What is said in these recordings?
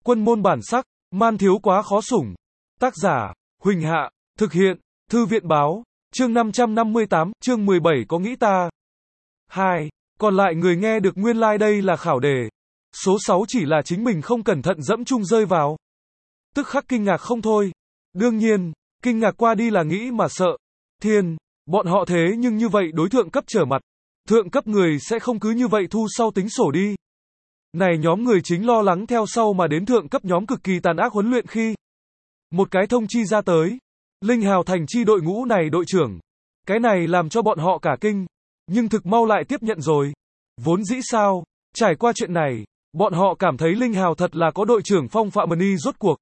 Quân môn bản sắc, man thiếu quá khó sủng. Tác giả, Huỳnh Hạ, thực hiện, Thư viện báo, chương 558, chương 17 có nghĩ ta. 2. Còn lại người nghe được nguyên lai đây là khảo đề. Số 6 chỉ là chính mình không cẩn thận dẫm chung rơi vào. Tức khắc kinh ngạc không thôi. Đương nhiên, kinh ngạc qua đi là nghĩ mà sợ. Thiên, bọn họ thế nhưng như vậy đối thượng cấp trở mặt. Thượng cấp người sẽ không cứ như vậy thu sau tính sổ đi. Này nhóm người chính lo lắng theo sau mà đến thượng cấp nhóm cực kỳ tàn ác huấn luyện khi một cái thông chi ra tới. Linh Hào thành chi đội ngũ này đội trưởng. Cái này làm cho bọn họ cả kinh. Nhưng thực mau lại tiếp nhận rồi. Vốn dĩ sao, trải qua chuyện này, bọn họ cảm thấy Linh Hào thật là có đội trưởng phong phạm mani rốt cuộc.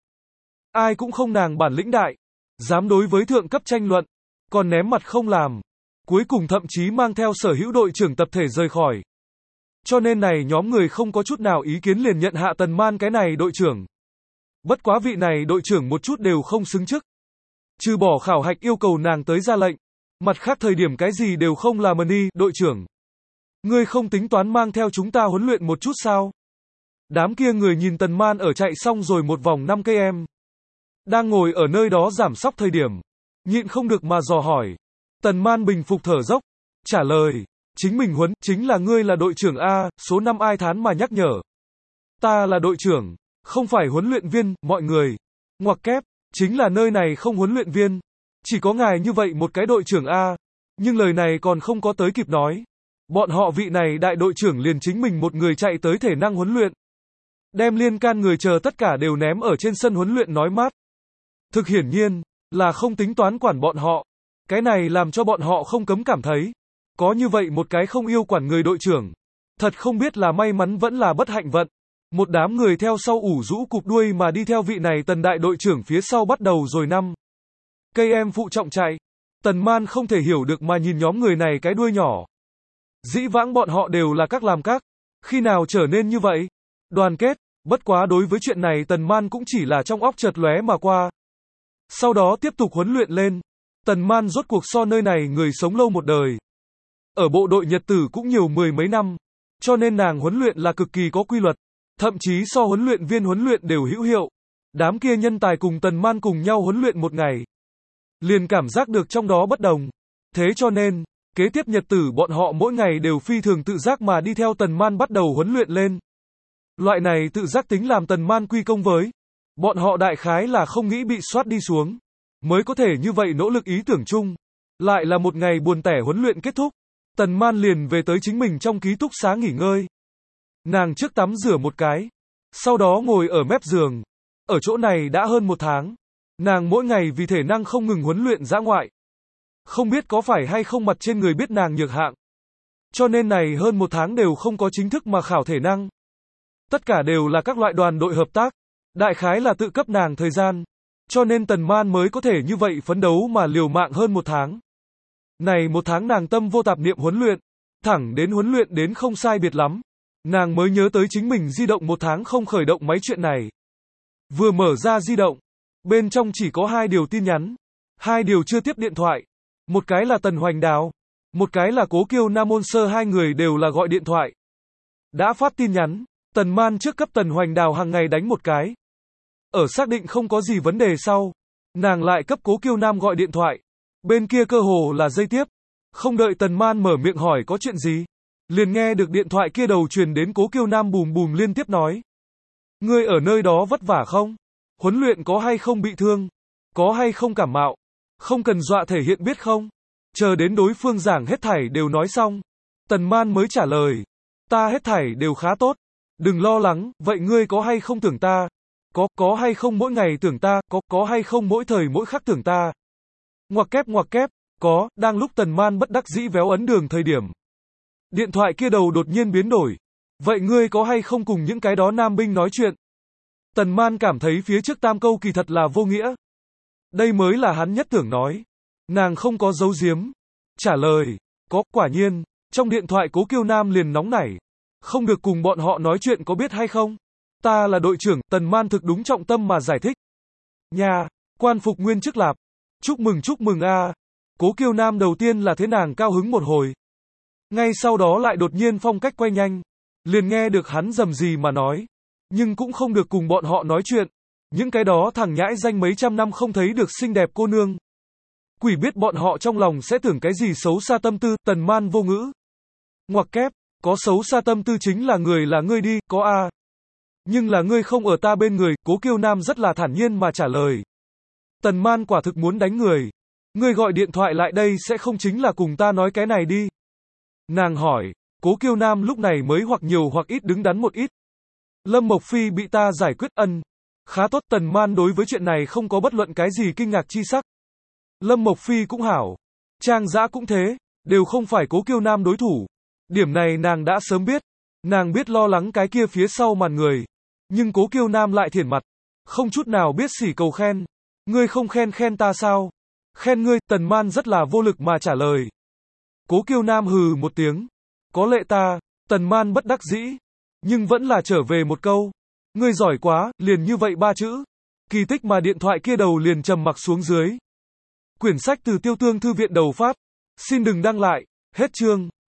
Ai cũng không nàng bản lĩnh đại. Dám đối với thượng cấp tranh luận. Còn ném mặt không làm. Cuối cùng thậm chí mang theo sở hữu đội trưởng tập thể rời khỏi. Cho nên này nhóm người không có chút nào ý kiến liền nhận hạ Tần Man cái này đội trưởng. Bất quá vị này đội trưởng một chút đều không xứng chức. Trừ bỏ khảo hạch yêu cầu nàng tới ra lệnh. Mặt khác thời điểm cái gì đều không làm mani, đội trưởng. Ngươi không tính toán mang theo chúng ta huấn luyện một chút sao? Đám kia người nhìn Tần Man ở chạy xong rồi một vòng 5 cây em. Đang ngồi ở nơi đó giảm sóc thời điểm. Nhịn không được mà dò hỏi. Tần Man bình phục thở dốc. Trả lời. Chính mình huấn, chính là ngươi là đội trưởng A, số 5 ai thán mà nhắc nhở. Ta là đội trưởng, không phải huấn luyện viên, mọi người. Ngoặc kép, chính là nơi này không huấn luyện viên. Chỉ có ngài như vậy một cái đội trưởng A. Nhưng lời này còn không có tới kịp nói. Bọn họ vị này đại đội trưởng liền chính mình một người chạy tới thể năng huấn luyện. Đem liên can người chờ tất cả đều ném ở trên sân huấn luyện nói mát. Thực hiển nhiên, là không tính toán quản bọn họ. Cái này làm cho bọn họ không cấm cảm thấy. Có như vậy một cái không yêu quản người đội trưởng. Thật không biết là may mắn vẫn là bất hạnh vận. Một đám người theo sau ủ rũ cụp đuôi mà đi theo vị này Tần đại đội trưởng phía sau bắt đầu rồi năm. Cây em phụ trọng chạy. Tần Man không thể hiểu được mà nhìn nhóm người này cái đuôi nhỏ. Dĩ vãng bọn họ đều là các làm các. Khi nào trở nên như vậy? Đoàn kết. Bất quá đối với chuyện này Tần Man cũng chỉ là trong óc chợt lóe mà qua. Sau đó tiếp tục huấn luyện lên. Tần Man rốt cuộc so nơi này người sống lâu một đời. Ở bộ đội Nhật Tử cũng nhiều mười mấy năm. Cho nên nàng huấn luyện là cực kỳ có quy luật. Thậm chí so huấn luyện viên huấn luyện đều hữu hiệu. Đám kia nhân tài cùng Tần Man cùng nhau huấn luyện một ngày. Liền cảm giác được trong đó bất đồng. Thế cho nên, kế tiếp Nhật Tử bọn họ mỗi ngày đều phi thường tự giác mà đi theo Tần Man bắt đầu huấn luyện lên. Loại này tự giác tính làm Tần Man quy công với. Bọn họ đại khái là không nghĩ bị soát đi xuống. Mới có thể như vậy nỗ lực ý tưởng chung. Lại là một ngày buồn tẻ huấn luyện kết thúc. Tần Man liền về tới chính mình trong ký túc xá nghỉ ngơi. Nàng trước tắm rửa một cái. Sau đó ngồi ở mép giường. Ở chỗ này đã hơn một tháng. Nàng mỗi ngày vì thể năng không ngừng huấn luyện dã ngoại. Không biết có phải hay không mặt trên người biết nàng nhược hạng. Cho nên này hơn một tháng đều không có chính thức mà khảo thể năng. Tất cả đều là các loại đoàn đội hợp tác. Đại khái là tự cấp nàng thời gian. Cho nên Tần Man mới có thể như vậy phấn đấu mà liều mạng hơn một tháng. Này một tháng nàng tâm vô tạp niệm huấn luyện. Thẳng đến huấn luyện đến không sai biệt lắm. Nàng mới nhớ tới chính mình di động một tháng không khởi động máy chuyện này. Vừa mở ra di động. Bên trong chỉ có 2 điều tin nhắn. 2 điều chưa tiếp điện thoại. Một cái là Tần Hoành Đào. Một cái là Cố Kiêu Nam Môn Sơ, hai người đều là gọi điện thoại. Đã phát tin nhắn. Tần Man trước cấp Tần Hoành Đào hàng ngày đánh một cái. Ở xác định không có gì vấn đề sau. Nàng lại cấp Cố Kiêu Nam gọi điện thoại. Bên kia cơ hồ là dây tiếp. Không đợi Tần Man mở miệng hỏi có chuyện gì. Liền nghe được điện thoại kia đầu truyền đến Cố Kiêu Nam bùm bùm liên tiếp nói. Ngươi ở nơi đó vất vả không? Huấn luyện có hay không bị thương? Có hay không cảm mạo? Không cần dọa thể hiện biết không? Chờ đến đối phương giảng hết thảy đều nói xong. Tần Man mới trả lời. Ta hết thảy đều khá tốt. Đừng lo lắng, vậy ngươi có hay không tưởng ta? Có hay không mỗi ngày tưởng ta? Có hay không mỗi thời mỗi khắc tưởng ta? Ngoặc kép, có, đang lúc Tần Man bất đắc dĩ véo ấn đường thời điểm. Điện thoại kia đầu đột nhiên biến đổi. Vậy ngươi có hay không cùng những cái đó nam binh nói chuyện? Tần Man cảm thấy phía trước tam câu kỳ thật là vô nghĩa. Đây mới là hắn nhất tưởng nói. Nàng không có giấu giếm. Trả lời, có, quả nhiên, trong điện thoại Cố Kiêu Nam liền nóng nảy. Không được cùng bọn họ nói chuyện có biết hay không? Ta là đội trưởng, Tần Man thực đúng trọng tâm mà giải thích. Nhà, quan phục nguyên chức lạp. Chúc mừng a. Cố Kiêu Nam đầu tiên là thế nàng cao hứng một hồi. Ngay sau đó lại đột nhiên phong cách quay nhanh. Liền nghe được hắn rầm rì mà nói. nhưng cũng không được cùng bọn họ nói chuyện. Những cái đó thằng nhãi danh mấy trăm năm không thấy được xinh đẹp cô nương. Quỷ biết bọn họ trong lòng sẽ tưởng cái gì xấu xa tâm tư, Tần Man vô ngữ. Ngoặc kép, có xấu xa tâm tư chính là ngươi đi, có a. Nhưng là ngươi không ở ta bên người, Cố Kiêu Nam rất là thản nhiên mà trả lời. Tần Man quả thực muốn đánh người. Ngươi gọi điện thoại lại đây sẽ không chính là cùng ta nói cái này đi. Nàng hỏi, Cố Kiêu Nam lúc này mới hoặc nhiều hoặc ít đứng đắn một ít. Lâm Mộc Phi bị ta giải quyết ân. Khá tốt, Tần Man đối với chuyện này không có bất luận cái gì kinh ngạc chi sắc. Lâm Mộc Phi cũng hảo. Trang Dã cũng thế, đều không phải Cố Kiêu Nam đối thủ. Điểm này nàng đã sớm biết. Nàng biết lo lắng cái kia phía sau màn người. Nhưng Cố Kiêu Nam lại thiển mặt. Không chút nào biết sỉ cầu khen. Ngươi không khen ta sao? Khen ngươi, Tần Man rất là vô lực mà trả lời. Cố Kiêu Nam hừ một tiếng. Có lệ ta, Tần Man bất đắc dĩ. Nhưng vẫn là trở về một câu. Ngươi giỏi quá, liền như vậy ba chữ. Kỳ tích mà điện thoại kia đầu liền trầm mặc xuống dưới. Quyển sách từ Tiêu Tương Thư viện đầu phát. Xin đừng đăng lại. Hết chương.